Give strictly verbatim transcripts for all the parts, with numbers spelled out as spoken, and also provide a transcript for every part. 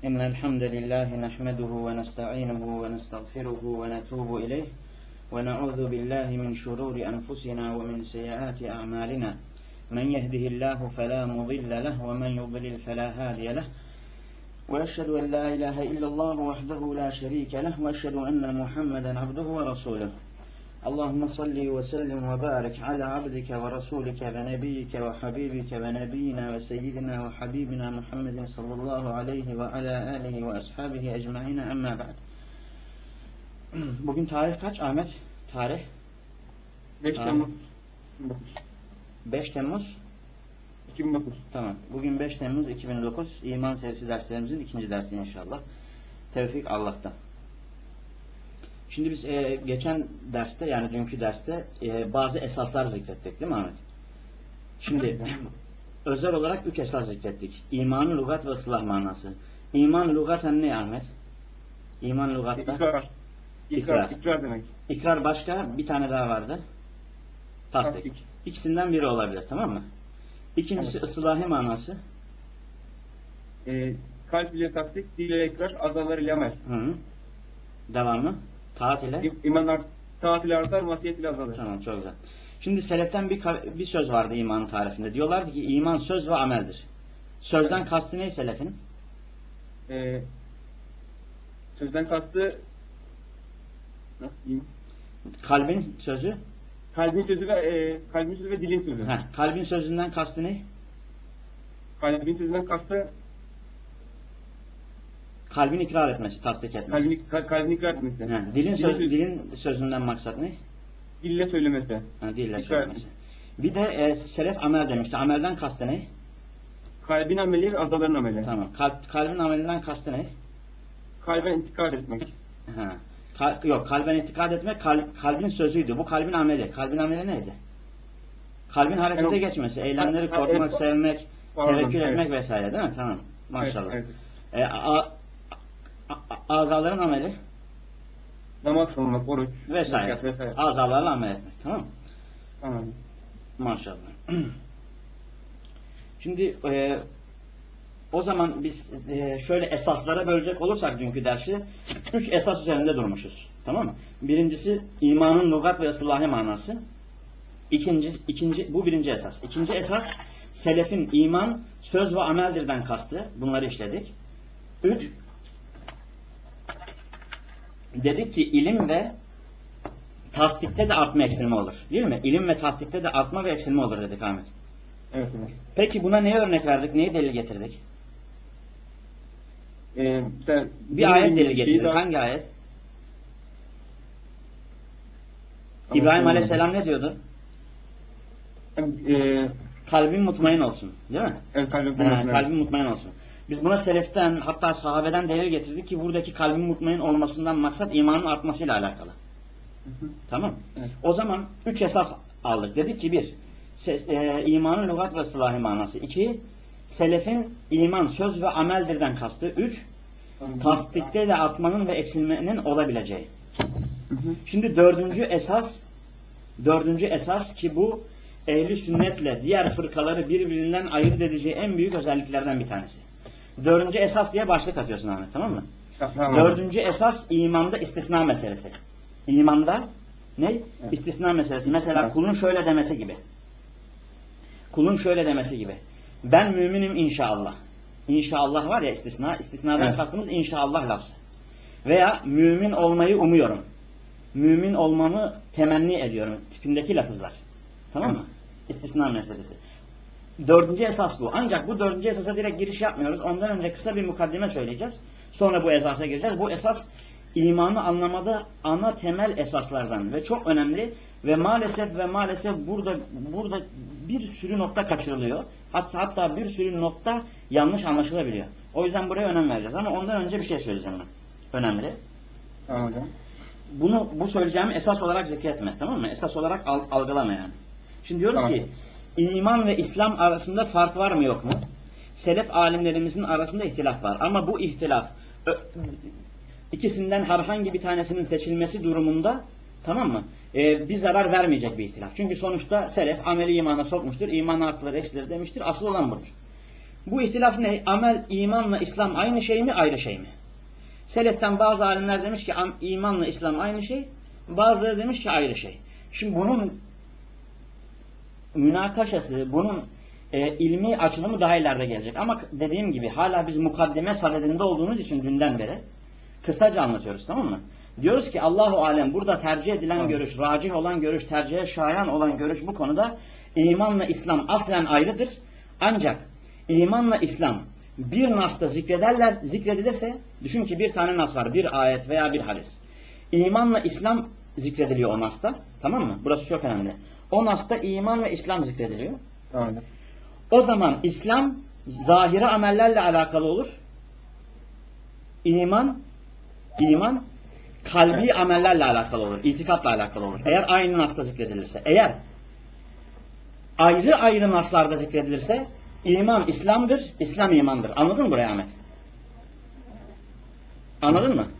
إن الحمد لله نحمده ونستعينه ونستغفره ونتوب إليه ونعوذ بالله من شرور أنفسنا ومن سيئات أعمالنا من يهده الله فلا مضل له ومن يضلل فلا هادي له وأشهد أن لا إله إلا الله وحده لا شريك له وأشهد أن محمدا عبده ورسوله اللهم صل وسلم وبارك على عبدك ورسولك ونبيك وحبيبك ونبينا وسيدنا وحبيبنا محمد صلى الله عليه وعلى آله وأصحابه أجمعين أما بعد. Bugün tarih kaç Ahmet? Tarih? beş Temmuz. beş Temmuz iki bin dokuz. Tamam. Bugün beş Temmuz iki bin dokuz İman serisi derslerimizin ikinci dersi inşallah. Tevfik Allah'tan. Şimdi biz e, geçen derste yani dünkü derste e, bazı esaslar zikrettik değil mi Ahmet? Şimdi özel olarak üç esas zikrettik. İmanın lügat ve ıslah manası. İman lügaten ne Ahmet? İman lügatta? İkrar. İkrar. İkrar demek. İkrar başka bir tane daha vardı. Tasdik. Tasdik. İkisinden biri olabilir, tamam mı? İkincisi evet. Islahi manası. E, kalp ile tasdik, dil ile ikrar, azalar ile amel. Hı. Devamı? Taat ile? İman art, taat ile artar, masiyet ile azalır. Tamam, çok güzel. Şimdi seleften bir, bir söz vardı imanın tarifinde. Diyorlardı ki iman söz ve ameldir. Sözden evet. Kastı ne selefin? E, sözden kastı nasıl diyeyim? Kalbin sözü? Kalbin sözü ve e, kalbin sözü ve dilin sözü. Heh, kalbin sözünden kastı ne? Kalbin sözünden kastı kalbin ikrar etmesi, tasdik etmesi. Kalbin, kal, kalbin ikrar etmesi. He, dilin, söz, dilin, dilin sözünden maksat ne? Dille söylemesi. Ha, dille söylemesi. Bir de e, selef amel demişti. Amelden kastı ne? Kalbin ameli, azaların ameli. Tamam. Kalp, kalbin amelinden kastı ne? Kalben itikad etmek. Ha. Kal, yok, kalben itikad etmek kalp, kalbin sözüydü. Bu kalbin ameli. Kalbin ameli neydi? Kalbin harekete yani, geçmesi, eylemleri ha, korkmak, evet, sevmek, pardon, tevekkül evet. etmek vesaire değil mi? Tamam. Maşallah. Evet, evet. E, a, a, a, azaların ameli? Namaz kılmak, oruç, vesaire. vesaire. Azalarla amel etmek. Tamam mı? Tamam. Maşallah. Şimdi e, o zaman biz e, şöyle esaslara bölecek olursak dünkü dersi üç esas üzerinde durmuşuz. Tamam mı? Birincisi imanın lügat ve ıslahi manası. İkinci, ikinci, bu birinci esas. İkinci esas selefin iman, söz ve ameldirden kastı. Bunları işledik. Üç, dedik ki ilim ve tasdikte de artma eksilme olur. Değil mi? İlim ve tasdikte de artma ve eksilme olur dedik Ahmet. Evet. evet. Peki buna neye örnek verdik? Neyi delil getirdik? Ee, sen, bir ayet delil getirdik. Daha... Hangi ayet? Ama İbrahim Aleyhisselam ne diyordu? Ee, kalbin mutmain olsun. Değil mi? Evet, kalbin, ha, kalbin mutmain olsun. Biz buna seleften hatta sahabeden delil getirdik ki buradaki kalbin mutmain olmasından maksat imanın artmasıyla alakalı. Hı hı. Tamam. Evet. O zaman üç esas aldık. Dedik ki bir, e, imanın lügat ve ıslahi manası. İki, selefin iman, söz ve ameldirden kastı. Üç, tasdikte de artmanın ve eksilmenin olabileceği. Hı hı. Şimdi dördüncü esas, dördüncü esas ki bu ehli sünnetle diğer fırkaları birbirinden ayırt edeceği en büyük özelliklerden bir tanesi. Dördüncü esas diye başlık atıyorsun Ahmet, tamam mı? Tamam. Dördüncü esas imanda istisna meselesi. İmanda ne? Evet. İstisna meselesi. Mesela kulun şöyle demesi gibi. Kulun şöyle demesi gibi. Ben müminim inşallah. İnşallah var ya istisna. İstisnadan evet. Kastımız inşallah lafzı. Veya mümin olmayı umuyorum. Mümin olmamı temenni ediyorum. Tipindeki lafızlar. Tamam mı? İstisna meselesi. Dördüncü esas bu. Ancak bu dördüncü esasa direkt giriş yapmıyoruz. Ondan önce kısa bir mukaddime söyleyeceğiz. Sonra bu esasa gireceğiz. Bu esas imanı anlamada ana temel esaslardan ve çok önemli ve maalesef ve maalesef burada burada bir sürü nokta kaçırılıyor. Hatta, hatta bir sürü nokta yanlış anlaşılabiliyor. O yüzden buraya önem vereceğiz. Ama ondan önce bir şey söyleyeceğim ben. Önemli. Tamam hocam. Bunu, bu söyleyeceğimi esas olarak zikretme. Tamam mı? Esas olarak al, algılama yani. Şimdi diyoruz tamam. Ki iman ve İslam arasında fark var mı yok mu? Selef alimlerimizin arasında ihtilaf var. Ama bu ihtilaf ikisinden herhangi bir tanesinin seçilmesi durumunda tamam mı? Ee, bir zarar vermeyecek bir ihtilaf. Çünkü sonuçta selef ameli imana sokmuştur. İman artıları eksileri demiştir. Asıl olan budur. Bu ihtilaf ne? Amel, imanla İslam aynı şey mi, ayrı şey mi? Seleften bazı alimler demiş ki imanla İslam aynı şey, bazıları demiş ki ayrı şey. Şimdi bunun münakaşası, bunun e, ilmi açılımı daha ileride gelecek. Ama dediğim gibi hala biz mukaddime sadedinde olduğumuz için dünden beri kısaca anlatıyoruz, tamam mı? Diyoruz ki Allahu alem burada tercih edilen tamam. görüş, racih olan görüş, tercihe şayan olan görüş bu konuda imanla İslam aslen ayrıdır. Ancak imanla İslam bir nasta zikrederler, zikredilirse, düşün ki bir tane nas var, bir ayet veya bir hadis. İmanla İslam zikrediliyor o nasta, tamam mı? Burası çok önemli. O nasta iman ve İslam zikrediliyor. Tamam. O zaman İslam zahiri amellerle alakalı olur. İman, iman kalbi Evet. amellerle alakalı olur. İtikatla alakalı olur. Eğer aynı nasta zikredilirse. Eğer ayrı ayrı naslarda zikredilirse iman İslam'dır, İslam imandır. Anladın mı buraya Ahmet? Anladın mı?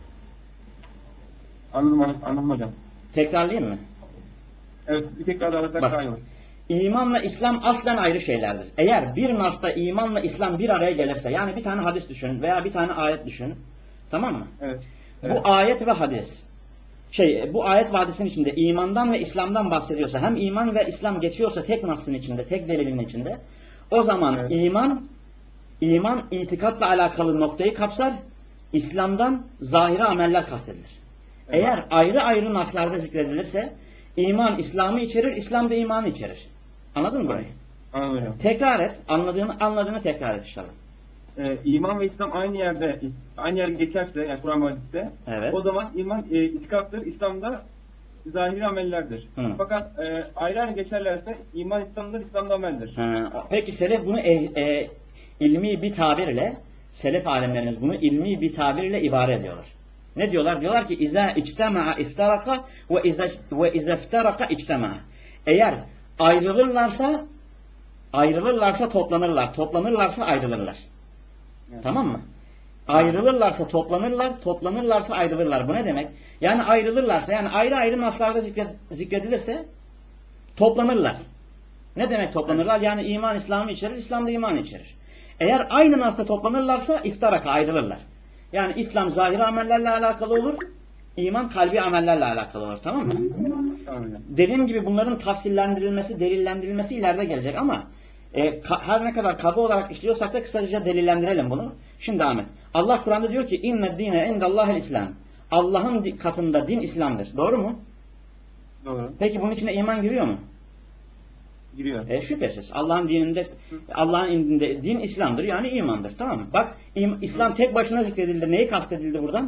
Anladım, anladım, anladım hocam. Tekrarlayayım mı? Evet, bir tekrar daha alırsak daha iyi olur. İmanla İslam aslen ayrı şeylerdir. Eğer bir nasta imanla İslam bir araya gelirse, yani bir tane hadis düşünün veya bir tane ayet düşünün. Tamam mı? Evet. Bu Evet. ayet ve hadis. Şey, bu ayet ve hadisin içinde imandan ve İslam'dan bahsediyorsa, hem iman ve İslam geçiyorsa tek nasın içinde, tek delilin içinde, o zaman Evet. iman, iman itikatla alakalı noktayı kapsar, İslam'dan zahiri ameller kastedilir. Evet. Eğer ayrı ayrı naslarda zikredilirse, iman İslam'ı içerir, İslam da imanı içerir. Anladın mı burayı? Anladım hocam. Tekrar et, anladığını anladığını tekrar et inşallah. Ee, iman ve İslam aynı yerde aynı yerde geçerse, yani Kur'an ve hadiste, Evet. o zaman iman e, itikattır, İslam'da zahiri amellerdir. Hı. Fakat e, ayrı ayrı geçerlerse iman İslam'dır, İslam'da ameldir. Ha, peki selef bunu e, e, ilmi bir tabirle, selef alimlerimiz bunu ilmi bir tabirle ibare ediyorlar. Ne diyorlar? Diyorlar ki iza içtema'a iftaraka ve iza ve iza iftaraka içtema'a. Eğer ayrılırlarsa ayrılırlarsa toplanırlar, toplanırlarsa ayrılırlar. Evet. Tamam mı? Ayrılırlarsa toplanırlar, toplanırlarsa ayrılırlar. Bu ne demek? Yani ayrılırlarsa, yani ayrı ayrı naslarda zikred, zikredilirse toplanırlar. Ne demek toplanırlar? Yani iman İslam'ı içerir, İslam da iman içerir. Eğer aynı nasla toplanırlarsa iftaraka ayrılırlar. Yani İslam zahiri amellerle alakalı olur, iman kalbi amellerle alakalı olur. Tamam mı? Tamam hocam. Dediğim gibi bunların tafsillendirilmesi, delillendirilmesi ileride gelecek ama e, ka, her ne kadar kaba olarak işliyorsak da kısaca delillendirelim bunu. Şimdi Ahmet, Allah Kur'an'da diyor ki inne dine indallahil İslam. Allah'ın katında din İslam'dır. Doğru mu? Doğru. Peki bunun içine iman giriyor mu? Giriyor. E, şüphesiz. Allah'ın dininde, Allah'ın indinde din İslam'dır, yani imandır. Tamam mı? Bak, im, İslam Hı. tek başına zikredildi. Neyi kastedildi buradan?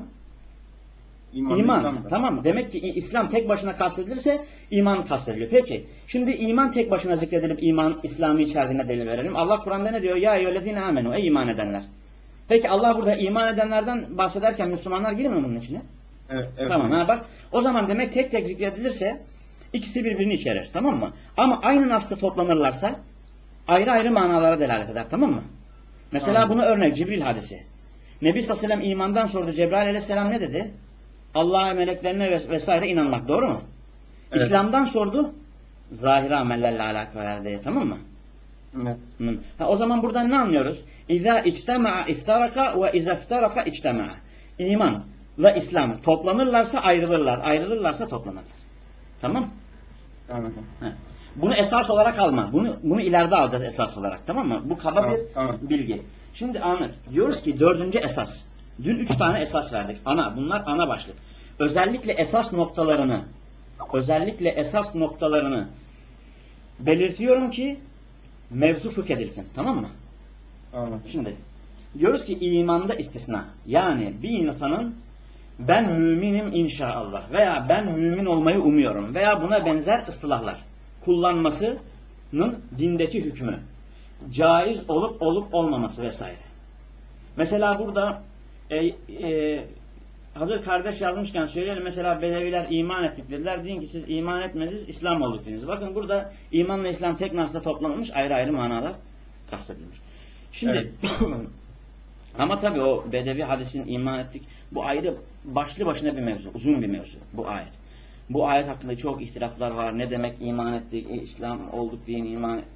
İman, İman. İslam'dır. Tamam mı? Demek ki İslam tek başına kastedilirse iman kastediliyor. Peki, şimdi iman tek başına zikredilip iman İslam'ı içerdiğine delil verelim. Allah Kur'an'da ne diyor? Ya eyyühellezine amenu, ey iman edenler. Peki Allah burada iman edenlerden bahsederken Müslümanlar girmiyor bunun içine? Evet, evet. Tamam, ha bak. O zaman demek tek tek zikredilirse ikisi birbirini içerir. Tamam mı? Ama aynı nasla toplanırlarsa ayrı ayrı manalara delalet eder. Tamam mı? Mesela Anladım. buna örnek Cibril hadisi. Nebi sallallahu aleyhi ve sellem imandan sordu. Cebrail aleyhisselam ne dedi? Allah'a, meleklerine vesaire inanmak. Doğru mu? Evet. İslam'dan sordu. Zahiri amellerle alakalı dedi. Tamam mı? Evet. Hı. Ha, o zaman buradan ne anlıyoruz? İza içtema'a iftaraka ve iza iftaraka içtema'a. İman ve İslam toplanırlarsa ayrılırlar. Ayrılırlarsa toplanırlar. Tamam? Tamam hocam. He. Bunu esas olarak alma. Bunu bunu ileride alacağız esas olarak. Tamam mı? Bu kaba Tamam, bir tamam. bilgi. Şimdi Ahmet, diyoruz ki dördüncü esas. Dün üç tane esas verdik. Ana. Bunlar ana başlık. Özellikle esas noktalarını özellikle esas noktalarını belirtiyorum ki mevzu fıkh edilsin. Tamam mı? Tamam. Şimdi diyoruz ki imanda istisna. Yani bir insanın ben müminim inşallah veya ben mümin olmayı umuyorum veya buna benzer ıstılahlar kullanmasının dindeki hükmü, caiz olup olup olmaması vesaire. Mesela burada e, e, hazır kardeş yazmışken söyleyelim, mesela Bedeviler iman ettik dediler. Deyin ki siz iman etmediniz, İslam olduk dediniz. Bakın burada imanla İslam tek nasla toplanılmış, ayrı ayrı manalar kastedilmiş. Şimdi Evet. ama tabii o Bedevi hadisin iman ettik, bu ayrı başlı başına bir mevzu, uzun bir mevzu bu ayet. Bu ayet hakkında çok ihtilaflar var. Ne demek iman ettik, e, İslam olduk diye iman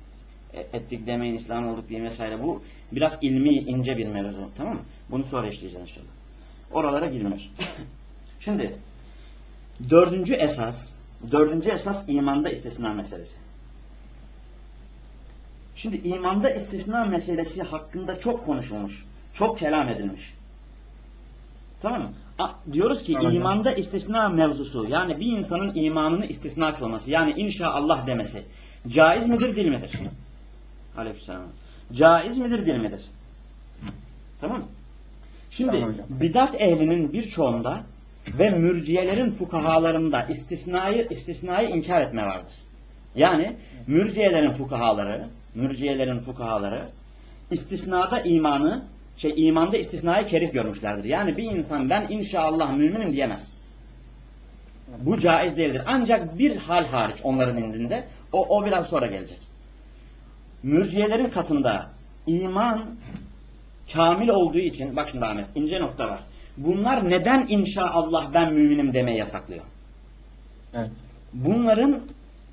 ettik demeyin, İslam olduk diye vesaire. Bu biraz ilmi, ince bir mevzu. Tamam mı? Bunu sonra işleyeceğiz inşallah. Oralara girmiyor. Şimdi dördüncü esas, dördüncü esas imanda istisna meselesi. Şimdi imanda istisna meselesi hakkında çok konuşulmuş. Çok kelam edilmiş. Tamam mı? A, diyoruz ki Tamam. imanda istisna mevzusu, yani bir insanın imanını istisna kılması, yani inşaallah demesi caiz midir, değil midir? Aleykümselam. Caiz midir, değil midir? Tamam mı? Şimdi Tamam hocam. bidat ehlinin birçoğunda ve mürciyelerin fukahalarında istisnayı istisnayı inkar etme vardır. Yani mürciyelerin fukahaları, mürciyelerin fukahaları istisnada imanı, şey imanda istisnayı kerih görmüşlerdir. Yani bir insan ben inşallah müminim diyemez. Bu caiz değildir. Ancak bir hal hariç onların indinde, o, o biraz sonra gelecek. Mürciyelerin katında iman kamil olduğu için, bak şimdi Ahmet, ince nokta var. Bunlar neden inşallah ben müminim demeyi yasaklıyor? Evet. Bunların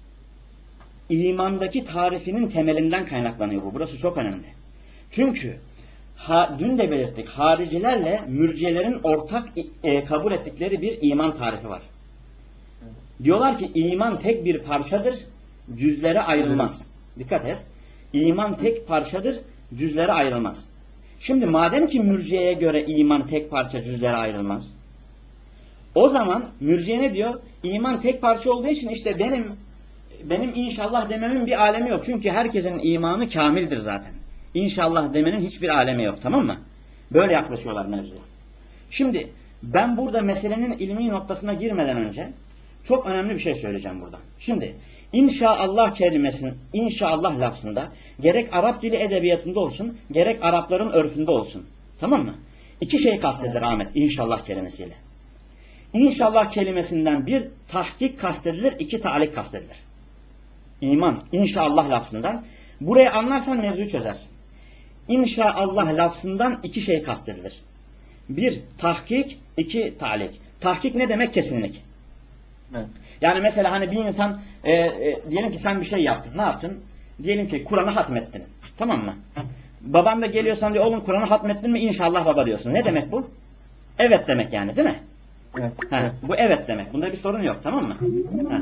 imandaki tarifinin temelinden kaynaklanıyor bu. Burası çok önemli. Çünkü ha, dün de belirttik, haricilerle mürciyelerin ortak e, kabul ettikleri bir iman tarifi var. Evet. Diyorlar ki iman tek bir parçadır, cüzlere ayrılmaz. Evet. Dikkat et. İman tek parçadır, cüzlere ayrılmaz. Şimdi madem ki mürciyeye göre iman tek parça, cüzlere ayrılmaz. O zaman mürciye ne diyor? İman tek parça olduğu için işte benim benim inşallah dememin bir alemi yok. Çünkü herkesin imanı kamildir zaten. İnşallah demenin hiçbir alemi yok, tamam mı? Böyle yaklaşıyorlar mevzuya. Şimdi ben burada meselenin ilmi noktasına girmeden önce çok önemli bir şey söyleyeceğim burada. Şimdi inşallah kelimesinin, inşallah lafzında gerek Arap dili edebiyatında olsun, gerek Arapların örfünde olsun. Tamam mı? İki şey kastedilir Ahmet inşallah kelimesiyle. İnşallah kelimesinden bir tahkik kastedilir, iki talik kastedilir. İman, inşallah lafzından. Burayı anlarsan mevzuyu çözersin. İnşallah lafzından iki şey kastedilir. Bir, tahkik, iki, talik. Tahkik ne demek? Kesinlik. Evet. Yani mesela hani bir insan, e, e, diyelim ki sen bir şey yaptın. Ne yaptın? Diyelim ki Kur'an'ı hatmettin. Tamam mı? Baban da geliyorsan diyor, oğlum Kur'an'ı hatmettin mi? İnşallah baba diyorsun. Ne demek bu? Evet demek yani, değil mi? Evet. Ha, Evet. bu evet demek. Bunda bir sorun yok, tamam mı? Ha.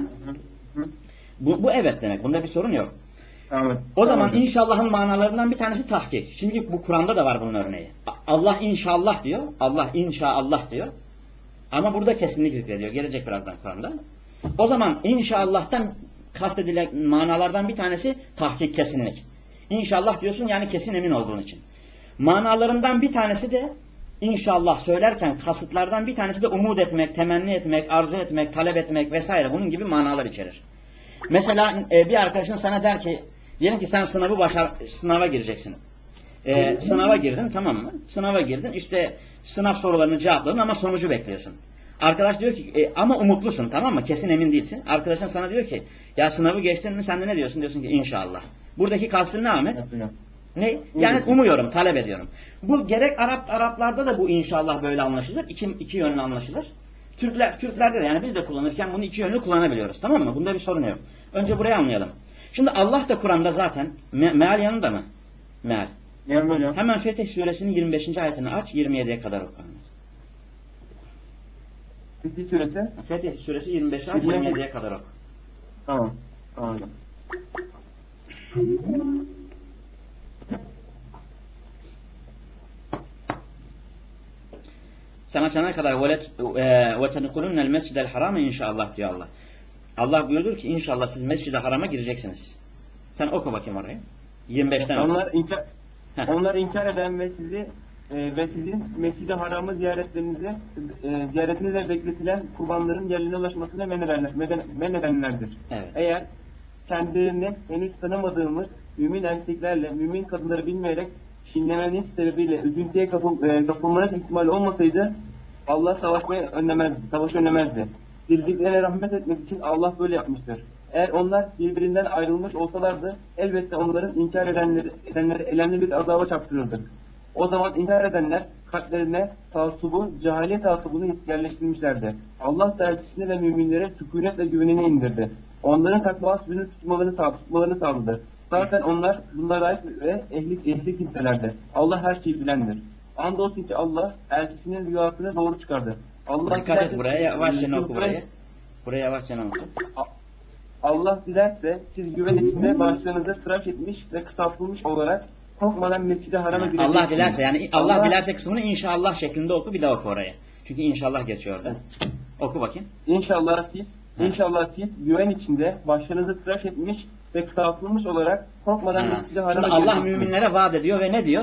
Bu, bu evet demek. Bunda bir sorun yok. Tamam. O Tamam zaman hocam. inşallahın manalarından bir tanesi tahkik. Şimdi bu Kur'an'da da var bunun örneği. Allah inşallah diyor. Allah inşallah diyor. Ama burada kesinlik zikrediyor. Gelecek birazdan Kur'an'da. O zaman inşallah'tan kastedilen manalardan bir tanesi tahkik, kesinlik. İnşallah diyorsun yani kesin emin olduğun için. Manalarından bir tanesi de inşallah söylerken kasıtlardan bir tanesi de umut etmek, temenni etmek, arzu etmek, talep etmek vesaire, bunun gibi manalar içerir. Mesela e, bir arkadaşın sana der ki, diyelim ki sen sınavı başar, sınava gireceksin. E, sınava girdin, tamam mı? Sınava girdin, işte sınav sorularını cevapladın ama sonucu bekliyorsun. Arkadaş diyor ki e, ama umutlusun, tamam mı? Kesin emin değilsin. Arkadaşın sana diyor ki ya sınavı geçtin mi, sen de ne diyorsun? Diyorsun ki inşallah. Buradaki kastın ne Ahmet? Evet. Ne? Yani umuyorum, talep ediyorum. Bu gerek Arap Araplarda da bu inşallah böyle anlaşılır. İki, iki yönlü anlaşılır. Türkler, Türklerde de, yani biz de kullanırken bunu iki yönlü kullanabiliyoruz. Tamam mı? Bunda bir sorun yok. Önce burayı anlayalım. Şimdi Allah da Kur'an'da zaten me meal yanında mı? Meal. Yani hocam. Hemen Fetih Suresinin yirmi beşinci ayetini aç, yirmi yediye kadar oku. Fetih Suresi. Fetih Suresi yirmi beş aç, yirmi yediye kadar oku. Tamam. Tamam hocam. Sen açana kadar وَتَنْقُلُنَّ الْمَسْجِدَ الْحَرَامِ inşallah diyor Allah. Allah buyurdur ki inşallah siz Mescid-i Haram'a gireceksiniz. Sen oku bakayım orayı. yirmi beşten oku. Onlar inkar, onlar inkar eden ve sizi e, ve sizin Mescid-i Haram'ı ziyaretlerinizi e, ziyaretinize bekletilen kurbanların yerine ulaşmasına men edenler, men edenlerdir. Evet. Eğer kendilerini henüz tanımadığımız mümin erkeklerle mümin kadınları bilmeyerek çiğnemeniz sebebiyle üzüntüye kapıl, e, kapılmanız ihtimali olmasaydı Allah savaşmayı önlemezdi, savaşı önlemezdi. Sevdiklerine rahmet etmek için Allah böyle yapmıştır. Eğer onlar birbirinden ayrılmış olsalardı elbette onların inkar edenleri, edenleri elemli bir azaba çarptırırdık. O zaman inkar edenler kalplerine taassubu, cehalet taassubunu yerleştirmişlerdi. Allah da elçisine ve müminlere sükunet ve güvenini indirdi. Onların takva suyunu tutmalarını, sağ, tutmalarını sağladı. Zaten onlar bunlara layık ve ehli, ehli kimselerdir. Allah her şeyi bilendir. Andolsun ki Allah elçisinin rüyasını doğru çıkardı. Allah Dikkat et dilerse- buraya, yavaşça siz oku güven- burayı. Buraya yavaşça oku. Allah dilerse siz güven içinde başlarınızı tıraş etmiş ve kısaltılmış olarak korkmadan Mescid-i Haram'a Ha, gireceksiniz. Allah dilerse, yani Allah, Allah dilerse kısmını inşallah şeklinde oku, bir daha oku oraya. Çünkü inşallah geçiyor orada. Evet. Oku bakayım. İnşallah siz, Ha. inşallah siz güven içinde başlarınızı tıraş etmiş ve kısaltılmış olarak korkmadan Ha. Mescid-i Şimdi Haram'a Allah gireceksiniz. müminlere vaat ediyor ve ne diyor?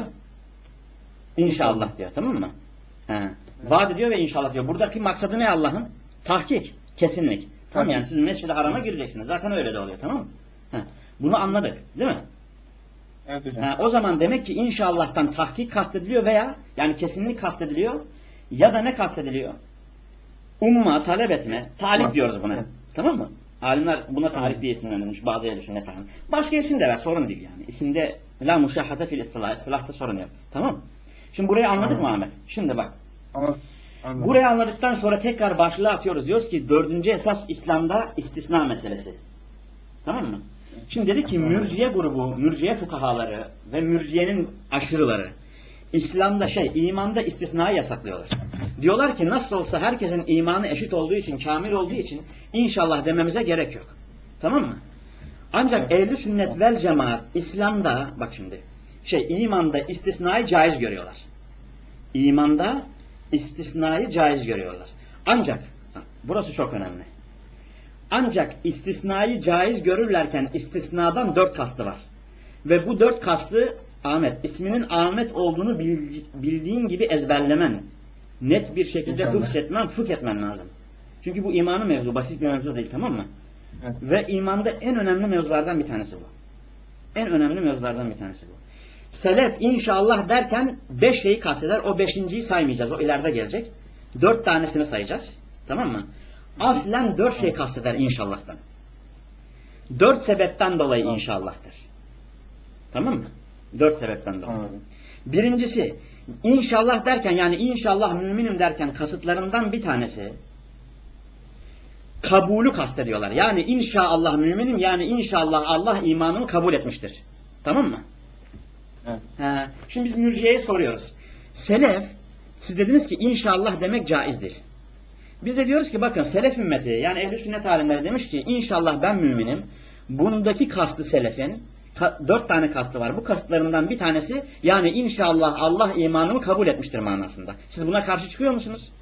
İnşallah, İnşallah. diyor, tamam mı? Ha. Vaat ediyor ve inşallah diyor. Buradaki maksadı ne Allah'ın? Tahkik, kesinlik. Tamam, Tahkik. yani siz Mescid-i Haram'a gireceksiniz. Zaten öyle de oluyor, tamam mı? Ha. Bunu anladık, değil mi? Evet hocam. Ha, o zaman demek ki inşallah'tan tahkik kastediliyor veya yani kesinlik kastediliyor ya da ne kastediliyor? Umma, talep etme, talip Evet. diyoruz buna. Evet. Tamam mı? Alimler buna talip Evet. diye isimlendirmiş, bazı yer düşünce talip. Başka isim de ver, sorun değil yani. İsimde la muşahhate fil istilah, istilahta sorun yok. Tamam mı? Şimdi burayı anladık mı Tamam. Ahmet? Şimdi bak. Ama anladım. Burayı anladıktan sonra tekrar başlığa atıyoruz. Diyoruz ki dördüncü esas İslam'da istisna meselesi. Tamam mı? Şimdi dedik ki mürciye grubu, mürciye fukahaları ve mürciyenin aşırıları İslam'da şey, imanda istisnayı yasaklıyorlar. Diyorlar ki nasıl olsa herkesin imanı eşit olduğu için, kamil olduğu için inşallah dememize gerek yok. Tamam mı? Ancak ehli sünnet vel cemaat İslam'da, bak şimdi, şey imanda istisnayı caiz görüyorlar. İmanda istisnayı caiz görüyorlar. Ancak, burası çok önemli. Ancak istisnayı caiz görürlerken istisnadan dört kastı var. Ve bu dört kastı Ahmet, isminin Ahmet olduğunu bildiğin gibi ezberlemen, net bir şekilde hıfzetmen, fıkh etmen lazım. Çünkü bu imanın mevzu, basit bir mevzu değil, tamam mı? Evet. Ve imanda en önemli mevzulardan bir tanesi bu. En önemli mevzulardan bir tanesi bu. Selef inşallah derken beş şeyi kasteder, o beşinciyi saymayacağız, o ileride gelecek. Dört tanesini sayacağız, tamam mı? Aslen dört şey kasteder inşallah'tan. Dört sebepten dolayı Tamam. inşallah'tır. Tamam mı? Dört sebepten dolayı. Anladım. Birincisi, inşallah derken yani inşallah müminim derken kasıtlarından bir tanesi kabulü kastediyorlar. Yani inşallah müminim, yani inşallah Allah imanımı kabul etmiştir. Tamam mı? Evet. He. Şimdi biz mürciyeye soruyoruz. Selef, siz dediniz ki inşallah demek caizdir. Biz de diyoruz ki bakın selef ümmeti yani ehl-i sünnet alimleri demiş ki inşallah ben müminim. Bundaki kastı selefin ka dört tane kastı var. Bu kastlarından bir tanesi yani inşallah Allah imanımı kabul etmiştir manasında. Siz buna karşı çıkıyor musunuz?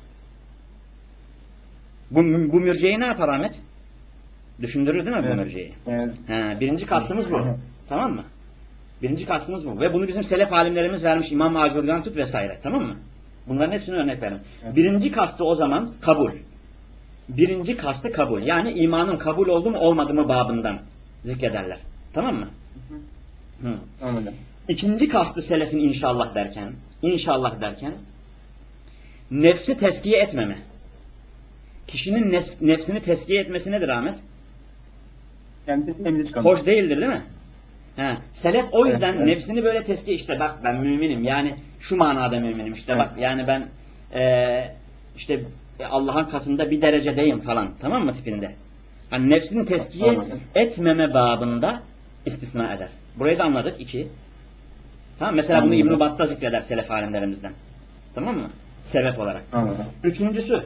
Bu, bu mürciyeyi ne yapar Ahmet? Düşündürür değil mi Evet. bu mürciyeyi? Evet. He, birinci kastımız bu. Evet. Tamam mı? Birinci kastımız bu. Ve bunu bizim selef alimlerimiz vermiş. İmam Acur'dan tut vesaire. Tamam mı? Bunların hepsini örnek verin. Evet. Birinci kastı o zaman kabul. Birinci kastı kabul. Yani imanın kabul oldu mu olmadı mı babından zikrederler. Tamam mı? Hı. Hı. Anladım. İkinci kastı selefin inşallah derken, inşallah derken nefsi teskiye etmeme. Kişinin nef nefsini teskiye etmesi nedir Ahmet? Kendisi temiz çıkan. Hoş değildir değil mi? He. Selef o yüzden Evet, evet. nefsini böyle teskiye işte bak ben müminim yani şu manada müminim işte Evet. bak yani ben ee, işte Allah'ın katında bir derecedeyim falan tamam mı tipinde. Hani nefsini teskiye Anladım. etmeme babında istisna eder. Burayı da anladık iki. Tamam mesela bunu Anladım. İbn-i Battah zikreder selef alimlerimizden. Tamam mı? Sebep olarak. Anladım. Üçüncüsü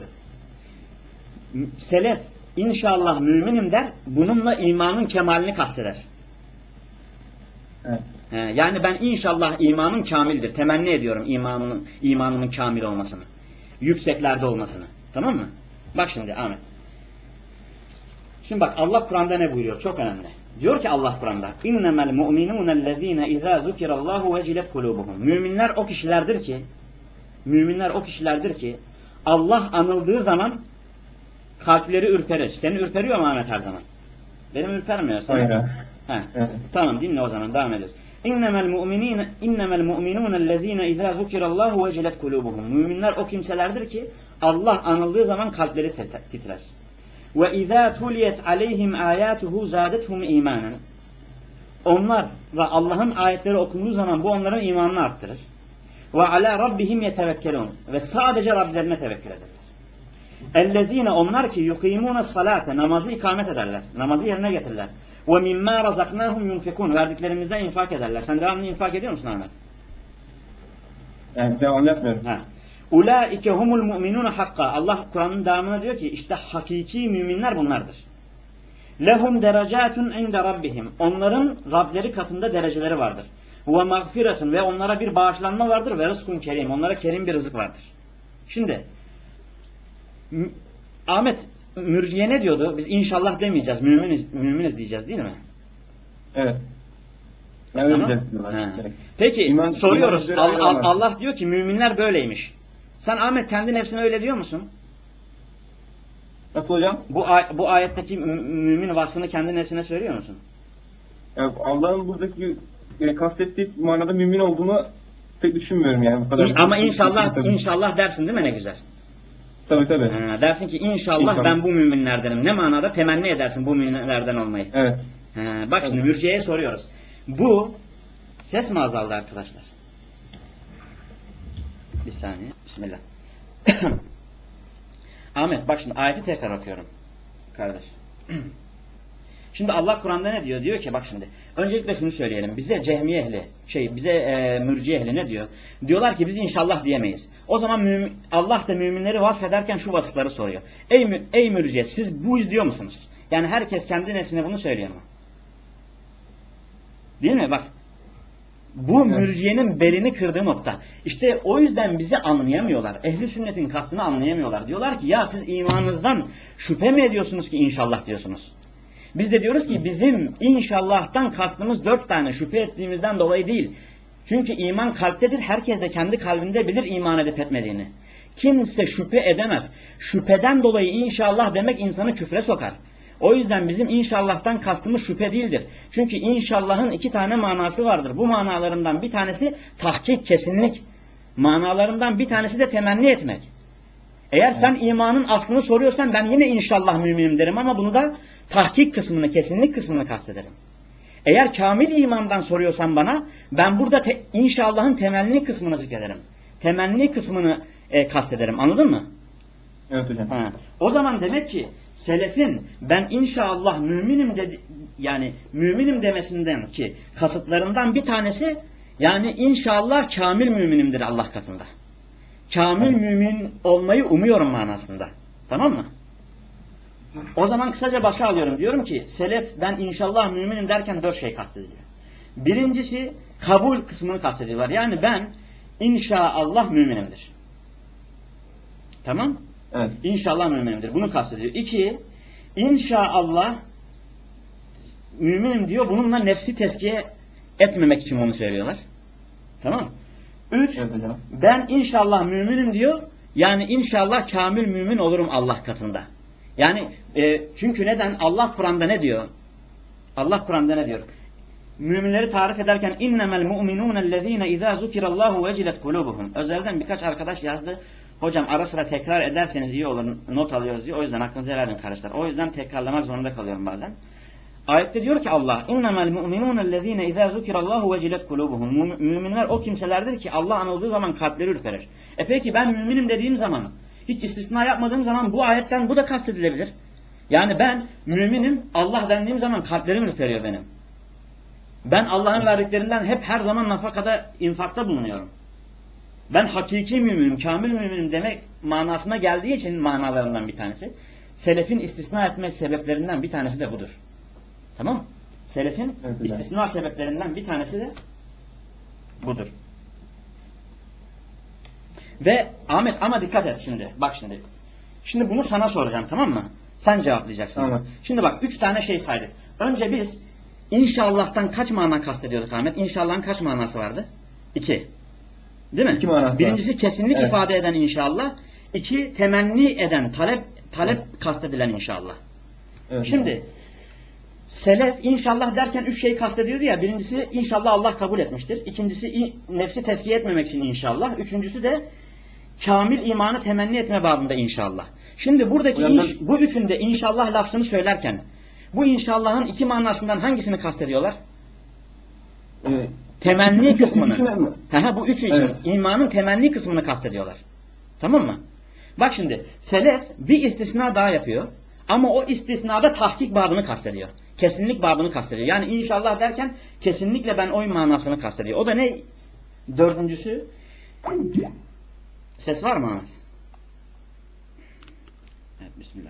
selef inşallah müminim der bununla imanın kemalini kasteder. Evet. He, yani ben inşallah imanım kamildir. Temenni ediyorum imanımın, imanımın kamil olmasını. Yükseklerde olmasını. Tamam mı? Bak şimdi Ahmet. Şimdi bak Allah Kur'an'da ne buyuruyor? Çok önemli. Diyor ki Allah Kur'an'da İnnemel mu'minûnellezîne izâ zukirallâhu vecilet kulûbuhum. Müminler o kişilerdir ki Müminler o kişilerdir ki Allah anıldığı zaman kalpleri ürperir. Seni ürperiyor mu Ahmet her zaman? Benim ürpermiyor. Seni... Hayır. Ha. Evet. Tamam dinle o zaman devam ediyoruz. İnnemel mu'minîne innemel mu'minûnellezîne izâ zukirallâhu vecilet kulûbuhum. Müminler o kimselerdir ki Allah anıldığı zaman kalpleri titrer. Ve izâ tuliyet aleyhim âyâtuhu zâdethum îmânen. Onlara Allah'ın ayetleri okunduğu zaman bu onların imanını arttırır. Ve alâ rabbihim yetevekkelûn. Ve sadece Rablerine tevekkül ederler. Ellezîne onlar ki yukîmûne salâte namazı ikamet ederler. Namazı yerine getirirler. وَمِمَّا رَزَقْنَاهُمْ يُنْفِقُونَ Verdiklerimizden infak ederler. Sen devamlı infak ediyor musun Ahmet? Yani devam yapmıyorum. Ha. Ulaike humul mu'minun hakka. Allah Kur'an'ın devamına diyor ki işte hakiki müminler bunlardır. Lehum derecatun inde rabbihim. Onların Rableri katında dereceleri vardır. Ve mağfiretun ve onlara bir bağışlanma vardır ve rızkun kerim. Onlara kerim bir rızık vardır. Şimdi Ahmet mürciye ne diyordu? Biz inşallah demeyeceğiz. Müminiz, müminiz diyeceğiz değil mi? Evet. Yani Tamam. öyle Peki İman, soruyoruz. iman Allah, Allah, Allah diyor ki müminler böyleymiş. Sen Ahmet kendi nefsine öyle diyor musun? Nasıl hocam? Bu bu ayetteki mümin vasfını kendi nefsine söylüyor musun? Yani Allah'ın buradaki e, kastettiği manada mümin olduğunu pek düşünmüyorum yani. Bu kadar İ, ama inşallah tabii. inşallah dersin değil mi ne güzel? Tabii tabii. Ha, dersin ki inşallah, İnşallah ben bu müminlerdenim. Ne manada? Temenni edersin bu müminlerden olmayı. Evet. Ha, bak evet. Şimdi mürciyeye soruyoruz. Bu ses mi azaldı arkadaşlar? Bir saniye. Bismillah. Ahmet bak şimdi ayeti tekrar okuyorum. Kardeş. Şimdi Allah Kur'an'da ne diyor? Diyor ki bak şimdi. Öncelikle şunu söyleyelim. Bize cehmiye ehli, şey bize e, mürciye ehli ne diyor? Diyorlar ki biz inşallah diyemeyiz. O zaman mümin, Allah da müminleri vasfederken şu vasıfları soruyor. Ey, ey mürciye siz bu izliyor musunuz? Yani herkes kendi nefsine bunu söylüyor mu? Değil mi? Bak. Bu Evet. mürciyenin belini kırdığı nokta. İşte o yüzden bizi anlayamıyorlar. Ehli sünnetin kastını anlayamıyorlar. Diyorlar ki ya siz imanınızdan şüphe mi ediyorsunuz ki inşallah diyorsunuz? Biz de diyoruz ki bizim inşallah'tan kastımız dört tane şüphe ettiğimizden dolayı değil. Çünkü iman kalptedir. Herkes de kendi kalbinde bilir iman edip etmediğini. Kimse şüphe edemez. Şüpheden dolayı inşallah demek insanı küfre sokar. O yüzden bizim inşallah'tan kastımız şüphe değildir. Çünkü inşallah'ın iki tane manası vardır. Bu manalarından bir tanesi tahkik, kesinlik. Manalarından bir tanesi de temenni etmek. Eğer sen imanın aslını soruyorsan ben yine inşallah müminim derim ama bunda tahkik kısmını, kesinlik kısmını kastederim. Eğer kamil imandan soruyorsan bana ben burada te, inşallah'ın temenni kısmını zikrederim. Temenni kısmını e, kastederim. Anladın mı? Evet hocam. Ha. O zaman demek ki selefin ben inşallah müminim dedi, yani müminim demesinden ki kasıtlarından bir tanesi yani inşallah kamil müminimdir Allah katında. Kamil evet. Mümin olmayı umuyorum manasında. Tamam mı? O zaman kısaca başa alıyorum. Diyorum ki selef ben inşallah müminim derken dört şey kastediliyor. Birincisi kabul kısmını kastediyorlar. Yani ben inşallah müminimdir. Tamam? Evet. İnşallah müminimdir. Bunu kastediyor. İki, inşallah müminim diyor. Bununla nefsi tezkiye etmemek için bunu söylüyorlar. Tamam? Üç, evet ben inşallah müminim diyor. Yani inşallah kamil mümin olurum Allah katında. Yani e, çünkü neden? Allah Kur'an'da ne diyor? Allah Kur'an'da ne diyor? Müminleri tarif ederken innemel mu'minûnellezîne izâ zukirallâhu vecilet kulûbuhum. Özelden birkaç arkadaş yazdı. Hocam ara sıra tekrar ederseniz iyi olur. Not alıyoruz diyor. O yüzden aklınıza helal edin kardeşler. O yüzden tekrarlamak zorunda kalıyorum bazen. Ayette diyor ki Allah innemel mu'minûnellezîne izâ zukirallâhu vecilet kulûbuhum. Müminler o kimselerdir ki Allah anıldığı zaman kalpleri ürperir. E peki ben müminim dediğim zaman hiç istisna yapmadığım zaman bu ayetten bu da kastedilebilir. Yani ben müminim Allah dendiğim zaman kalplerim ürperiyor benim. Ben Allah'ın verdiklerinden hep her zaman nafakada, infakta bulunuyorum. Ben hakiki müminim, kamil müminim demek manasına geldiği için manalarından bir tanesi. Selefin istisna etme sebeplerinden bir tanesi de budur. Tamam mı? Selefin evet, istisna evet. sebeplerinden bir tanesi de budur. Ve Ahmet ama dikkat et şimdi. Bak şimdi. Şimdi bunu sana soracağım tamam mı? Sen cevaplayacaksın. Tamam. Şimdi bak üç tane şey saydık. Önce biz inşallah'tan kaç mana kastediyorduk Ahmet? İnşallah'ın kaç manası vardı? İki. Değil mi? İki manası. Birincisi var. Kesinlik evet. ifade eden inşallah. İki temenni eden, talep talep evet. kastedilen inşallah. Evet, Şimdi evet. selef inşallah derken üç şey kastediyordu ya. Birincisi inşallah Allah kabul etmiştir. İkincisi nefsi tezkiye etmemek için inşallah. Üçüncüsü de kamil imanı temenni etme babında inşallah. Şimdi buradaki inş, bu üçünde inşallah lafzını söylerken bu inşallahın iki manasından hangisini kastediyorlar? Evet. Temenni üç, kısmını. Üç, üç, bu üçü için evet. imanın temenni kısmını kastediyorlar. Tamam mı? Bak şimdi selef bir istisna daha yapıyor. Ama o istisnada tahkik babını kastediyor. kesinlik babını kastediyor. Yani inşallah derken kesinlikle ben o manasını kastediyor. O da ne? Dördüncüsü, ses var mı Ahmet? Evet, bismillah.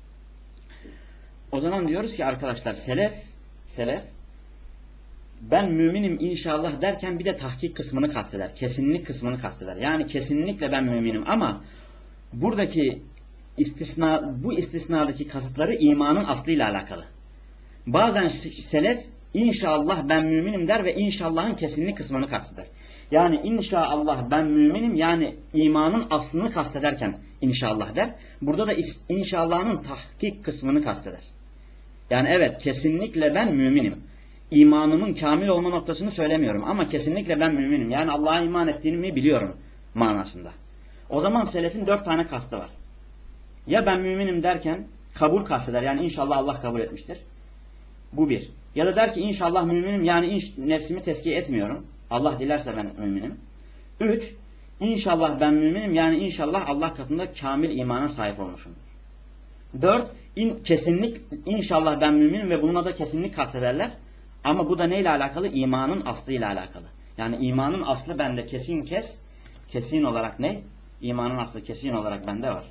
O zaman diyoruz ki arkadaşlar, selef, selef, ben müminim inşallah derken bir de tahkik kısmını kasteder. Kesinlik kısmını kasteder. Yani kesinlikle ben müminim ama buradaki istisna, bu istisnadaki kasıtları imanın aslıyla alakalı. Bazen selef inşallah ben müminim der ve inşallahın kesinlik kısmını kasteder. Yani inşallah ben müminim, yani imanın aslını kastederken inşallah der. Burada da inşallahın tahkik kısmını kasteder. Yani evet, kesinlikle ben müminim. İmanımın kamil olma noktasını söylemiyorum ama kesinlikle ben müminim. Yani Allah'a iman ettiğimi biliyorum manasında. O zaman selefin dört tane kastı var. Ya ben müminim derken kabul kasteder. Yani inşallah Allah kabul etmiştir. Bu bir. Ya da der ki inşallah müminim, yani inş, nefsimi tezkiye etmiyorum. Allah dilerse ben müminim. Üç. İnşallah ben müminim, yani inşallah Allah katında kamil imana sahip olmuşumdur. Dört. In, kesinlik inşallah ben müminim ve bununla da kesinlik kastederler. Ama bu da neyle alakalı? İmanın aslıyla alakalı. Yani imanın aslı bende kesin kes, kesin olarak ne? İmanın aslı kesin olarak bende var.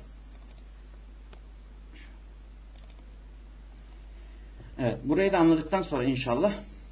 Evet, burayı da anladıktan sonra inşallah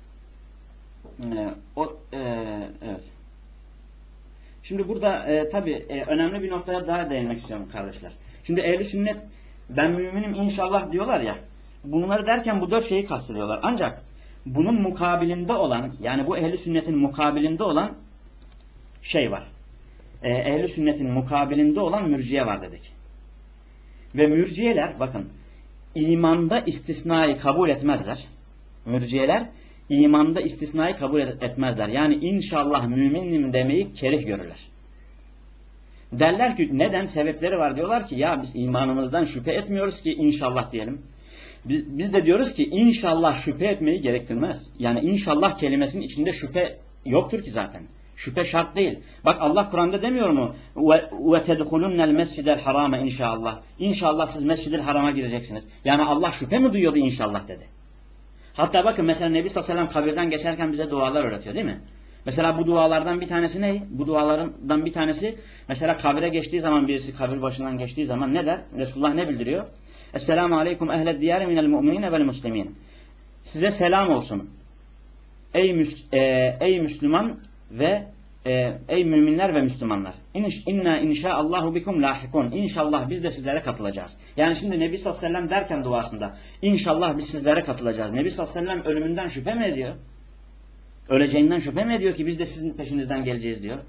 e, o e, evet. Şimdi burada e, tabii e, önemli bir noktaya daha değinmek istiyorum kardeşler. Şimdi ehl-i sünnet ben müminim inşallah diyorlar ya. Bunları derken bu dört şeyi kastediyorlar. Ancak bunun mukabilinde olan, yani bu ehl-i sünnetin mukabilinde olan şey var. E, ehl-i sünnetin mukabilinde olan mürciye var dedik. Ve mürciyeler bakın imanda istisnayı kabul etmezler. Mürciyeler imanda istisnayı kabul etmezler. Yani inşallah müminim demeyi kerih görürler. Derler ki neden? Sebepleri var. Diyorlar ki ya biz imanımızdan şüphe etmiyoruz ki inşallah diyelim. Biz, biz de diyoruz ki inşallah şüphe etmeyi gerektirmez. Yani inşallah kelimesinin içinde şüphe yoktur ki zaten. Şüphe şart değil. Bak Allah Kur'an'da demiyor mu? Ve tedhulunnel mescidel harama inşallah. İnşallah siz mescid-i harama gireceksiniz. Yani Allah şüphe mi duyuyordu inşallah dedi. Hatta bakın mesela Nebi sallallahu aleyhi ve sellem kabirden geçerken bize dualar öğretiyor değil mi? Mesela bu dualardan bir tanesi ne? Bu dualardan bir tanesi mesela kabire geçtiği zaman, birisi kabir başından geçtiği zaman ne der? Resulullah ne bildiriyor? Esselamu aleyküm ehled diyari minel mu'minine vel muslimin. Size selam olsun. Ey, müs e, ey Müslüman ve e, ey müminler ve Müslümanlar. İnş, inna inşaallahu bikum lahikun. İnşallah biz de sizlere katılacağız. Yani şimdi Nebi sallallahu aleyhi ve sellem derken duasında inşallah biz sizlere katılacağız. Nebi sallallahu aleyhi ve sellem ölümünden şüphe mi ediyor? Öleceğinden şüphe mi ediyor ki biz de sizin peşinizden geleceğiz diyor.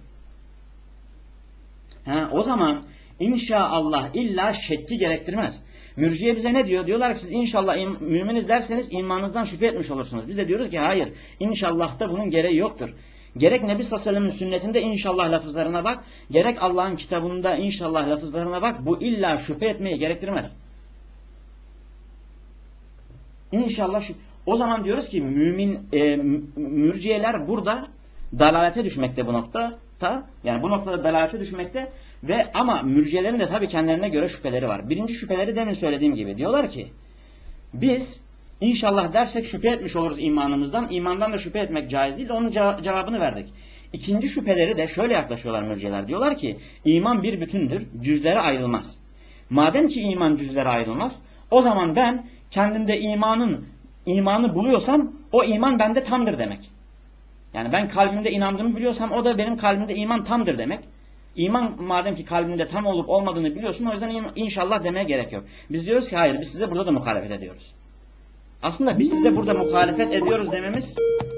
Ha, o zaman inşallah illa şekki gerektirmez. Mürciye bize ne diyor? Diyorlar ki siz inşallah müminiz derseniz imanınızdan şüphe etmiş olursunuz. Biz de diyoruz ki hayır. İnşallah'ta bunun gereği yoktur. Gerek Nebi sallallahu aleyhi ve sellem'in sünnetinde inşallah lafızlarına bak. Gerek Allah'ın kitabında inşallah lafızlarına bak. Bu illa şüphe etmeyi gerektirmez. İnşallah şu. O zaman diyoruz ki mümin e, mürciyeler burada dalalete düşmekte bu nokta. Ta, yani bu noktada dalalete düşmekte ve ama mürciyelerin de tabii kendilerine göre şüpheleri var. Birinci şüpheleri demin söylediğim gibi. Diyorlar ki biz inşallah dersek şüphe etmiş oluruz imanımızdan. İmandan da şüphe etmek caiz değil. Onun cevabını verdik. İkinci şüpheleri de şöyle yaklaşıyorlar mürciyeler. Diyorlar ki iman bir bütündür. Cüzlere ayrılmaz. Madem ki iman cüzlere ayrılmaz, o zaman ben kendimde imanın imanı buluyorsam o iman bende tamdır demek. Yani ben kalbimde inandığımı biliyorsam o da benim kalbimde iman tamdır demek. İman madem ki kalbinde tam olup olmadığını biliyorsun, o yüzden inşallah demeye gerek yok. Biz diyoruz ki hayır, biz size burada da muhalefet ediyoruz. Aslında biz size burada muhalefet ediyoruz dememiz...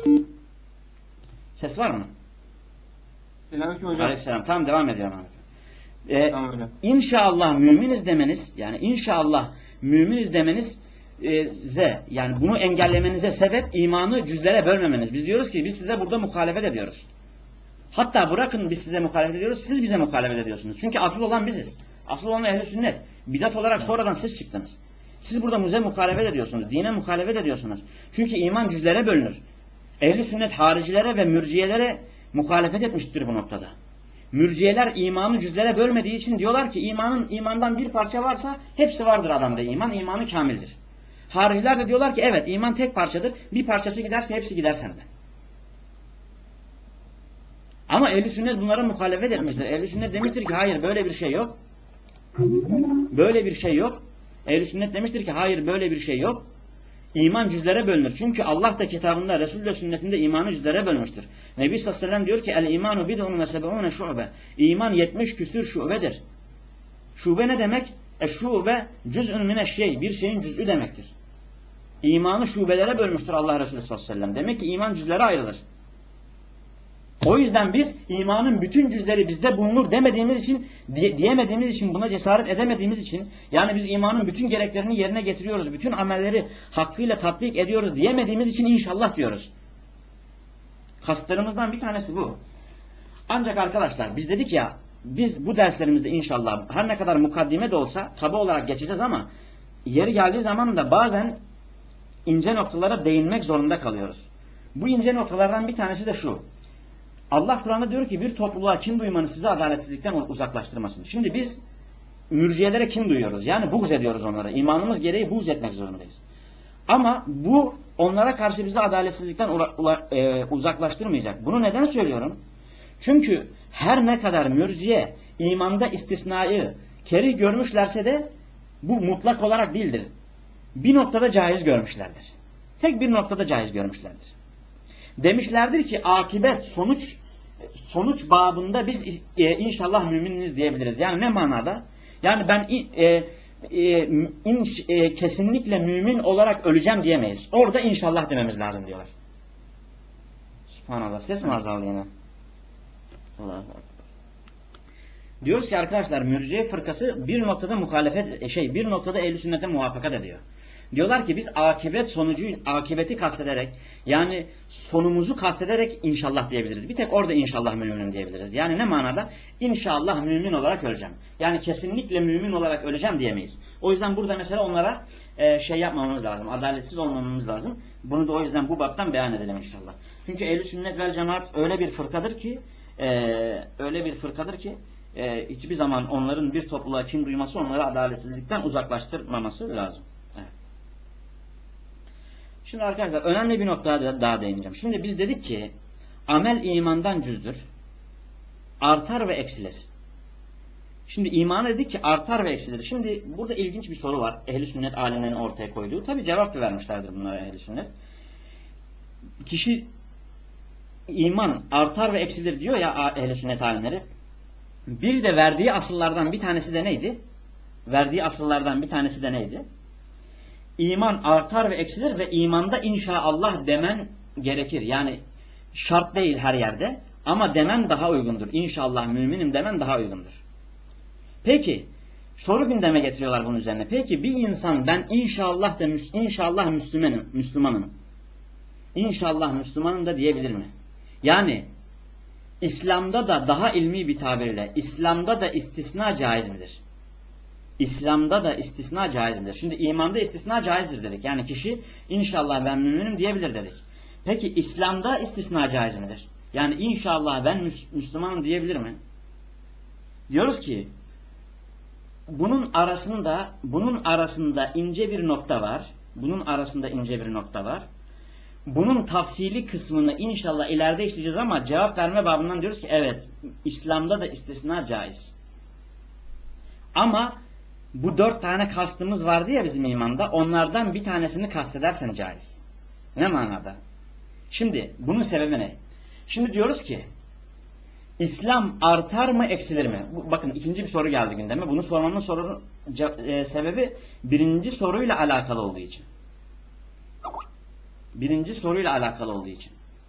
Ses var mı? Selamünaleyküm hocam. Aleykümselam. Tamam, devam ediyorum. Ee, Tamam hocam. İnşallah müminiz demeniz, yani inşallah müminiz demeniz e, ze, yani bunu engellemenize sebep imanı cüzlere bölmemeniz. Biz diyoruz ki biz size burada muhalefet ediyoruz. Hatta bırakın biz size muhalefet ediyoruz, siz bize muhalefet ediyorsunuz. Çünkü asıl olan biziz. Asıl olan ehl-i sünnet. Bidat olarak sonradan siz çıktınız. Siz burada bize muhalefet ediyorsunuz. Dine muhalefet ediyorsunuz. Çünkü iman cüzlere bölünür. Ehl-i sünnet haricilere ve mürciyelere muhalefet etmiştir bu noktada. Mürciyeler imanı cüzlere bölmediği için diyorlar ki imanın imandan bir parça varsa hepsi vardır adamda iman. İmanı kamildir. Hariciler de diyorlar ki evet iman tek parçadır. Bir parçası giderse hepsi gider senden. Ama ehl-i sünnet bunlara muhalefet etmiştir. Ehl-i sünnet demiştir ki hayır böyle bir şey yok. Böyle bir şey yok. Ehl-i sünnet demiştir ki hayır böyle bir şey yok. İman cüzlere bölünür. Çünkü Allah da kitabında, Resul de sünnetinde imanı cüzlere bölmüştür. Nebi sallallahu aleyhi ve sellem diyor ki el imanu bid'un ve seb'une şube. İman yetmiş küsür şubedir. Şube ne demek? E şube cüz'ün mineşşey. Bir şeyin cüz'ü demektir. İmanı şubelere bölmüştür Allah Resulü sallallahu aleyhi ve sellem. Demek ki iman cüzlere ayrılır. O yüzden biz imanın bütün cüzleri bizde bulunur demediğimiz için, diye, diyemediğimiz için, buna cesaret edemediğimiz için, yani biz imanın bütün gereklerini yerine getiriyoruz, bütün amelleri hakkıyla tatbik ediyoruz diyemediğimiz için inşallah diyoruz. Kastlarımızdan bir tanesi bu. Ancak arkadaşlar biz dedik ya, biz bu derslerimizde inşallah her ne kadar mukaddime de olsa kaba olarak geçeceğiz ama yeri geldiği zaman da bazen ince noktalara değinmek zorunda kalıyoruz. Bu ince noktalardan bir tanesi de şu. Allah Kur'an'da diyor ki bir topluluğa kin duymanız sizi adaletsizlikten uzaklaştırmasın. Şimdi biz mürciyelere kin duyuyoruz. Yani buğz ediyoruz onlara. İmanımız gereği buğz etmek zorundayız. Ama bu onlara karşı bizi adaletsizlikten uzaklaştırmayacak. Bunu neden söylüyorum? Çünkü her ne kadar mürciye imanda istisnayı kerih görmüşlerse de bu mutlak olarak değildir. Bir noktada caiz görmüşlerdir. Tek bir noktada caiz görmüşlerdir. Demişlerdir ki akibet, sonuç sonuç babında biz e, inşallah müminiz diyebiliriz. Yani ne manada? Yani ben e, e, in, e, kesinlikle mümin olarak öleceğim diyemeyiz. Orada inşallah dememiz lazım diyorlar. Subhanallah. Ses mi azaldı yine? Allah'a emanet. Diyoruz ki arkadaşlar mürciye fırkası bir noktada muhalefet şey bir noktada ehl-i sünnete muvaffakat ediyor. Diyorlar ki biz akibet sonucu akibeti kastederek yani sonumuzu kastederek inşallah diyebiliriz. Bir tek orada inşallah müminim diyebiliriz. Yani ne manada? İnşallah mümin olarak öleceğim. Yani kesinlikle mümin olarak öleceğim diyemeyiz. O yüzden burada mesela onlara e, şey yapmamamız lazım. Adaletsiz olmamamız lazım. Bunu da o yüzden bu baptan beyan edelim inşallah. Çünkü ehl-i sünnet vel cemaat öyle bir fırkadır ki e, öyle bir fırkadır ki e, hiçbir zaman onların bir topluluğa kin duyması onları adaletsizlikten uzaklaştırmaması lazım. Evet. Şimdi arkadaşlar önemli bir noktaya daha değineceğim. Şimdi biz dedik ki amel imandan cüzdür. Artar ve eksilir. Şimdi iman dedik ki artar ve eksilir. Şimdi burada ilginç bir soru var. Ehl-i sünnet alimlerinin ortaya koyduğu. Tabi cevap da vermişlerdir bunlara ehl-i sünnet. Kişi iman artar ve eksilir diyor ya ehl-i sünnet alimleri. Bir de verdiği asıllardan bir tanesi de neydi? Verdiği asıllardan bir tanesi de neydi? İman artar ve eksilir ve imanda inşallah demen gerekir. Yani şart değil her yerde ama demen daha uygundur. İnşallah müminim demen daha uygundur. Peki soru gündeme getiriyorlar bunun üzerine. Peki bir insan ben inşallah da inşallah Müslümanım, Müslümanım. İnşallah Müslümanım da diyebilir mi? Yani İslam'da da daha ilmi bir tabirle İslam'da da istisna caiz midir? İslam'da da istisna caiz midir? Şimdi imanda istisna caizdir dedik. Yani kişi inşallah ben müminim diyebilir dedik. Peki İslam'da istisna caiz midir? Yani inşallah ben Müslümanım diyebilir mi? Diyoruz ki bunun arasında bunun arasında ince bir nokta var. Bunun arasında ince bir nokta var. Bunun tafsili kısmını inşallah ileride işleyeceğiz ama cevap verme babından diyoruz ki evet İslam'da da istisna caiz. Ama bu dört tane kastımız vardı ya bizim imanda. Onlardan bir tanesini kastedersen caiz. Ne manada? Şimdi bunun sebebi ne? Şimdi diyoruz ki İslam artar mı eksilir mi? Bakın ikinci bir soru geldi gündeme. Bunu sormamın sorunun e, sebebi birinci soruyla alakalı olduğu için. Birinci soruyla alakalı olduğu için.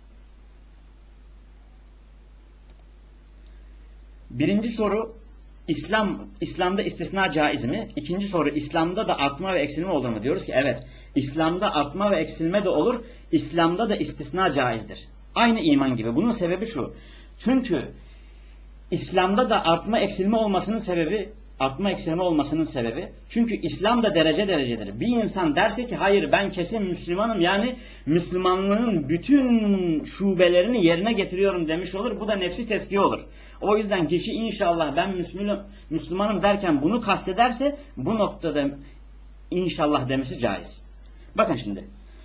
Birinci soru İslam İslam'da istisna caiz mi? İkinci soru İslam'da da artma ve eksilme olur mu? Diyoruz ki evet. İslam'da artma ve eksilme de olur. İslam'da da istisna caizdir. Aynı iman gibi. Bunun sebebi şu. Çünkü İslam'da da artma eksilme olmasının sebebi artma eksilme olmasının sebebi çünkü İslam da derece derecedir. Bir insan derse ki hayır ben kesin Müslümanım yani Müslümanlığın bütün şubelerini yerine getiriyorum demiş olur. Bu da nefsi tezkiye olur. O yüzden kişi inşallah ben Müslümanım, Müslümanım derken bunu kastederse bu noktada inşallah demesi caiz. Bakın şimdi.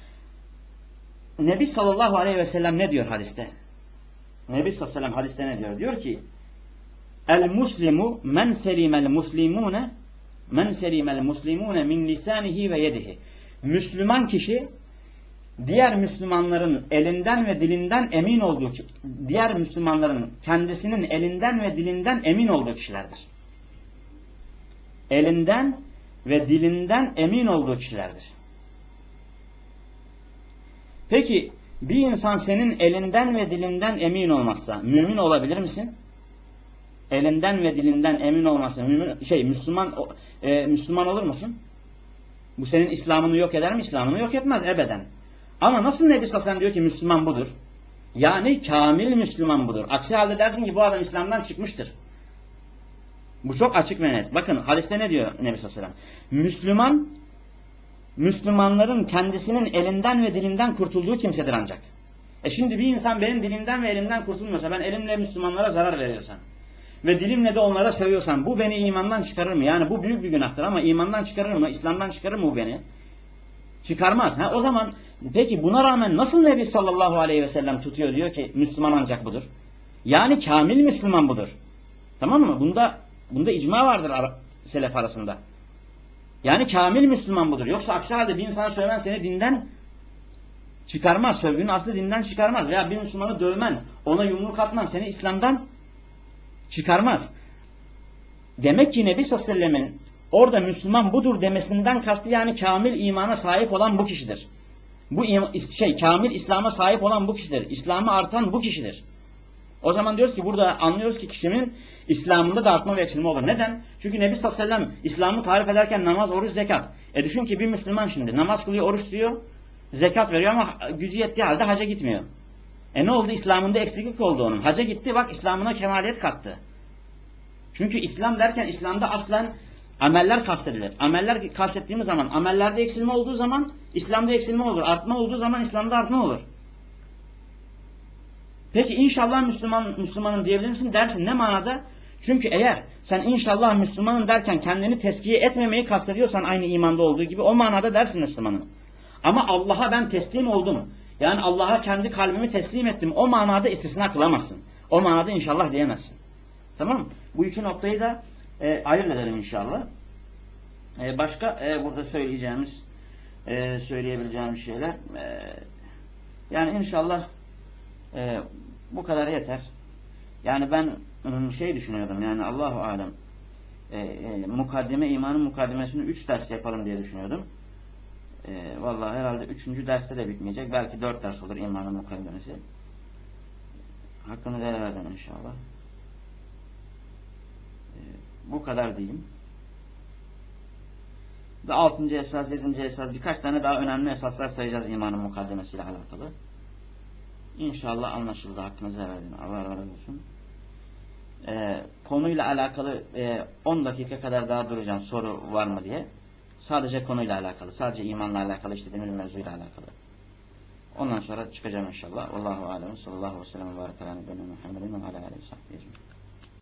Nebi sallallahu aleyhi ve sellem ne diyor hadiste? Nebi sallallahu aleyhi ve sellem hadiste ne diyor? Diyor ki El muslimu men selimel muslimune men selimel muslimune min lisanihi ve yedihi. Müslüman kişi diğer Müslümanların elinden ve dilinden emin olduğu, diğer Müslümanların kendisinin elinden ve dilinden emin olduğu kişilerdir. Elinden ve dilinden emin olduğu kişilerdir. Peki bir insan senin elinden ve dilinden emin olmazsa mümin olabilir misin? Elinden ve dilinden emin olmazsa mümin, şey Müslüman e, Müslüman olur musun? Bu senin İslam'ını yok eder mi? İslam'ını yok etmez ebeden. Ama nasıl Nebi sallallahu aleyhi ve sellem diyor ki Müslüman budur? Yani kamil Müslüman budur. Aksi halde dersin ki bu adam İslam'dan çıkmıştır. Bu çok açık ve net. Bakın hadiste ne diyor Nebi sallallahu aleyhi ve sellem? Müslüman, Müslümanların kendisinin elinden ve dilinden kurtulduğu kimsedir ancak. E şimdi bir insan benim dilimden ve elimden kurtulmuyorsa, ben elimle Müslümanlara zarar veriyorsam ve dilimle de onlara sövüyorsam bu beni imandan çıkarır mı? Yani bu büyük bir günahtır ama imandan çıkarır mı? İslam'dan çıkarır mı bu beni? Çıkarmaz. Ha, o zaman peki buna rağmen nasıl Nebi sallallahu aleyhi ve sellem tutuyor diyor ki Müslüman ancak budur? Yani kamil Müslüman budur. Tamam mı? Bunda bunda icma vardır selef arasında. Yani kamil Müslüman budur. Yoksa aksi halde bir insana söylemen seni dinden çıkarmaz. Sövgünün aslı dinden çıkarmaz. Veya bir Müslümanı dövmen, ona yumruk atman seni İslam'dan çıkarmaz. Demek ki Nebi sallallahu aleyhi ve sellemin orada Müslüman budur demesinden kastı yani kamil imana sahip olan bu kişidir. Bu şey kamil İslam'a sahip olan bu kişidir. İslam'ı artan bu kişidir. O zaman diyoruz ki burada anlıyoruz ki kişinin İslam'ında da artma ve eksilme olur. Neden? Çünkü Nebi sallallahu aleyhi ve sellem İslam'ı tarif ederken namaz, oruç, zekat. E düşün ki bir Müslüman şimdi namaz kılıyor, oruç tutuyor, zekat veriyor ama gücü yettiği halde hacca gitmiyor. E ne oldu? İslam'ında eksiklik oldu onun. Hacca gitti, bak İslam'ına kemaliyet kattı. Çünkü İslam derken İslam'da aslen ameller kastedilir. Ameller kastettiğimiz zaman, amellerde eksilme olduğu zaman İslam'da eksilme olur. Artma olduğu zaman İslam'da artma olur. Peki inşallah Müslüman Müslümanım diyebilir misin? Dersin. Ne manada? Çünkü eğer sen inşallah Müslümanım derken kendini teskiye etmemeyi kastediyorsan aynı imanda olduğu gibi o manada dersin Müslümanım. Ama Allah'a ben teslim oldum. Yani Allah'a kendi kalbimi teslim ettim. O manada istisna kılamazsın. O manada inşallah diyemezsin. Tamam mı? Bu iki noktayı da e, ayırt edelim inşallah. E, başka e, burada söyleyeceğimiz e, söyleyebileceğimiz şeyler e, yani inşallah e, bu kadar yeter. Yani ben şey düşünüyordum yani Allahu alem e, e, mukaddime imanın mukaddimesini üç ders yapalım diye düşünüyordum. E, vallahi herhalde üçüncü derste de bitmeyecek. Belki dört ders olur imanın mukaddimesi. Hakkını helal edin inşallah. E, bu kadar diyeyim. Ve altıncı esas, yedinci esas birkaç tane daha önemli esaslar sayacağız imanın mukaddemesiyle alakalı. İnşallah anlaşıldı. Hakkınızı helal edin. Allah razı olsun. Ee, konuyla alakalı e, on dakika kadar daha duracağım soru var mı diye. Sadece konuyla alakalı. Sadece imanla alakalı işlediğimiz mevzuyla alakalı. Ondan sonra çıkacağım inşallah. Allahu alem. Sallallahu aleyhi ve sellem ve barik ala nebiyyina Muhammedin ve ala aleyhi ve sahbihi.